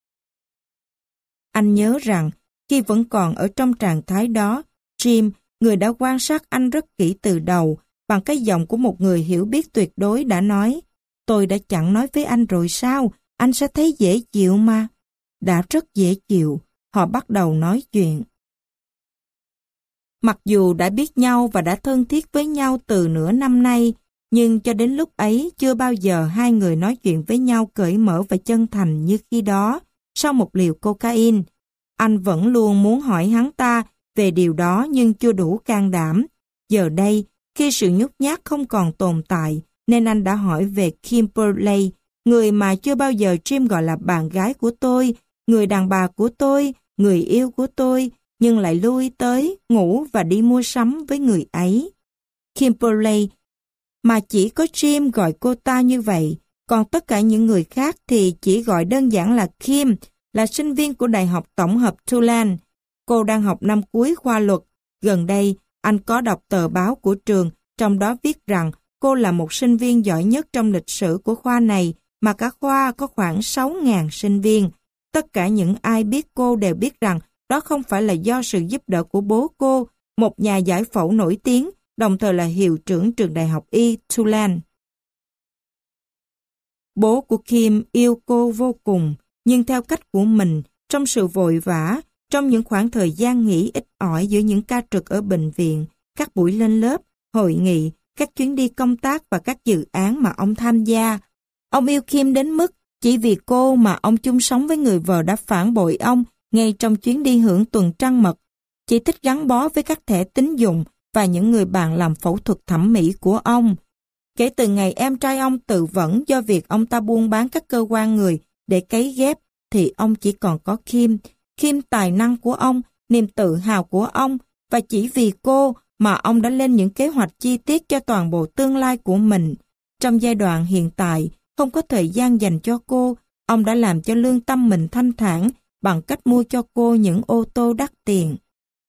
Anh nhớ rằng, khi vẫn còn ở trong trạng thái đó, Jim, người đã quan sát anh rất kỹ từ đầu, bằng cái giọng của một người hiểu biết tuyệt đối đã nói, tôi đã chẳng nói với anh rồi sao, anh sẽ thấy dễ chịu mà. Đã rất dễ chịu, họ bắt đầu nói chuyện. Mặc dù đã biết nhau và đã thân thiết với nhau từ nửa năm nay, nhưng cho đến lúc ấy chưa bao giờ hai người nói chuyện với nhau cởi mở và chân thành như khi đó, sau một liều cocaine. Anh vẫn luôn muốn hỏi hắn ta về điều đó nhưng chưa đủ can đảm. Giờ đây, khi sự nhút nhát không còn tồn tại, nên anh đã hỏi về Kimberly, người mà chưa bao giờ Jim gọi là bạn gái của tôi, người đàn bà của tôi, người yêu của tôi, nhưng lại lui tới, ngủ và đi mua sắm với người ấy. Kimberly, mà chỉ có Jim gọi cô ta như vậy, còn tất cả những người khác thì chỉ gọi đơn giản là Kim, là sinh viên của Đại học Tổng hợp Tulane. Cô đang học năm cuối khoa luật. Gần đây, anh có đọc tờ báo của trường, trong đó viết rằng cô là một sinh viên giỏi nhất trong lịch sử của khoa này, mà cả khoa có khoảng sáu nghìn sinh viên. Tất cả những ai biết cô đều biết rằng đó không phải là do sự giúp đỡ của bố cô, một nhà giải phẫu nổi tiếng, đồng thời là hiệu trưởng trường đại học y Tulane. Bố của Kim yêu cô vô cùng, nhưng theo cách của mình, trong sự vội vã, trong những khoảng thời gian nghỉ ít ỏi giữa những ca trực ở bệnh viện, các buổi lên lớp, hội nghị, các chuyến đi công tác và các dự án mà ông tham gia. Ông yêu Kim đến mức chỉ vì cô mà ông chung sống với người vợ đã phản bội ông ngay trong chuyến đi hưởng tuần trăng mật, chỉ thích gắn bó với các thẻ tín dụng và những người bạn làm phẫu thuật thẩm mỹ của ông. Kể từ ngày em trai ông tự vẫn do việc ông ta buôn bán các cơ quan người để cấy ghép, thì ông chỉ còn có Kim. Kim tài năng của ông, niềm tự hào của ông, và chỉ vì cô mà ông đã lên những kế hoạch chi tiết cho toàn bộ tương lai của mình. Trong giai đoạn hiện tại, không có thời gian dành cho cô, ông đã làm cho lương tâm mình thanh thản bằng cách mua cho cô những ô tô đắt tiền.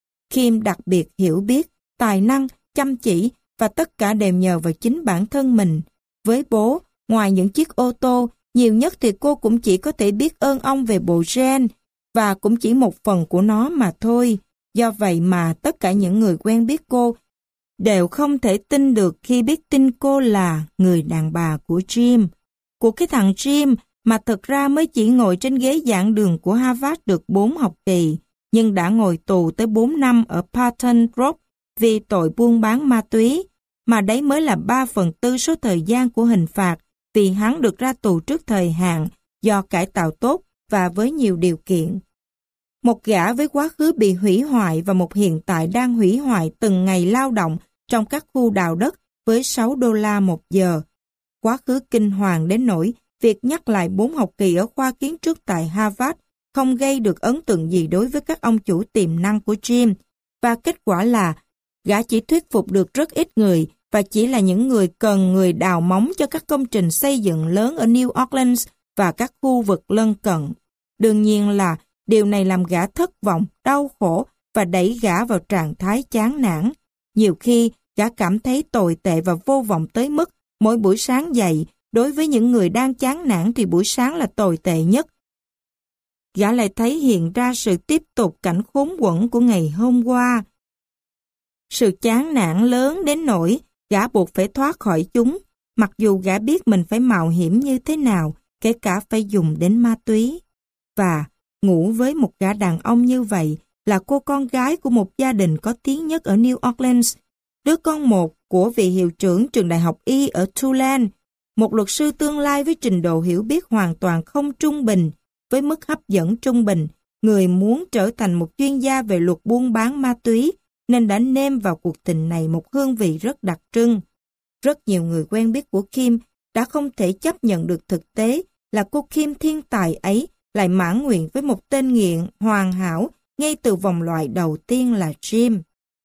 Kim đặc biệt hiểu biết, tài năng, chăm chỉ và tất cả đều nhờ vào chính bản thân mình. Với bố, ngoài những chiếc ô tô, nhiều nhất thì cô cũng chỉ có thể biết ơn ông về bộ gen, và cũng chỉ một phần của nó mà thôi. Do vậy mà tất cả những người quen biết cô đều không thể tin được khi biết tin cô là người đàn bà của Jim. Của cái thằng Jim mà thực ra mới chỉ ngồi trên ghế giảng đường của Harvard được bốn học kỳ, nhưng đã ngồi tù tới bốn năm ở Patton Rock vì tội buôn bán ma túy, mà đấy mới là ba phần tư số thời gian của hình phạt vì hắn được ra tù trước thời hạn do cải tạo tốt và với nhiều điều kiện. Một gã với quá khứ bị hủy hoại và một hiện tại đang hủy hoại từng ngày lao động trong các khu đào đất với sáu đô la một giờ. Quá khứ kinh hoàng đến nỗi việc nhắc lại bốn học kỳ ở khoa kiến trúc tại Harvard không gây được ấn tượng gì đối với các ông chủ tiềm năng của Jim, và kết quả là gã chỉ thuyết phục được rất ít người và chỉ là những người cần người đào móng cho các công trình xây dựng lớn ở New Orleans và các khu vực lân cận. Đương nhiên là điều này làm gã thất vọng, đau khổ và đẩy gã vào trạng thái chán nản. Nhiều khi, gã cảm thấy tồi tệ và vô vọng tới mức mỗi buổi sáng dậy, đối với những người đang chán nản thì buổi sáng là tồi tệ nhất. Gã lại thấy hiện ra sự tiếp tục cảnh khốn quẫn của ngày hôm qua. Sự chán nản lớn đến nỗi gã buộc phải thoát khỏi chúng, mặc dù gã biết mình phải mạo hiểm như thế nào, kể cả phải dùng đến ma túy. Và ngủ với một gã đàn ông như vậy là cô con gái của một gia đình có tiếng nhất ở New Orleans, đứa con một của vị hiệu trưởng trường đại học y ở Tulane, một luật sư tương lai với trình độ hiểu biết hoàn toàn không trung bình, với mức hấp dẫn trung bình, người muốn trở thành một chuyên gia về luật buôn bán ma túy, nên đã nêm vào cuộc tình này một hương vị rất đặc trưng. Rất nhiều người quen biết của Kim đã không thể chấp nhận được thực tế là cô Kim thiên tài ấy lại mãn nguyện với một tên nghiện hoàn hảo ngay từ vòng loại đầu tiên là Jim.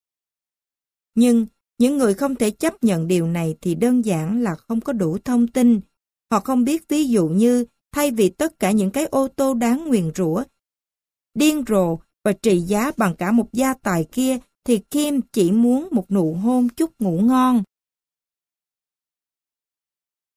Nhưng những người không thể chấp nhận điều này thì đơn giản là không có đủ thông tin. Họ không biết ví dụ như thay vì tất cả những cái ô tô đáng nguyền rủa, điên rồ và trị giá bằng cả một gia tài kia, thì Kim chỉ muốn một nụ hôn chúc ngủ ngon.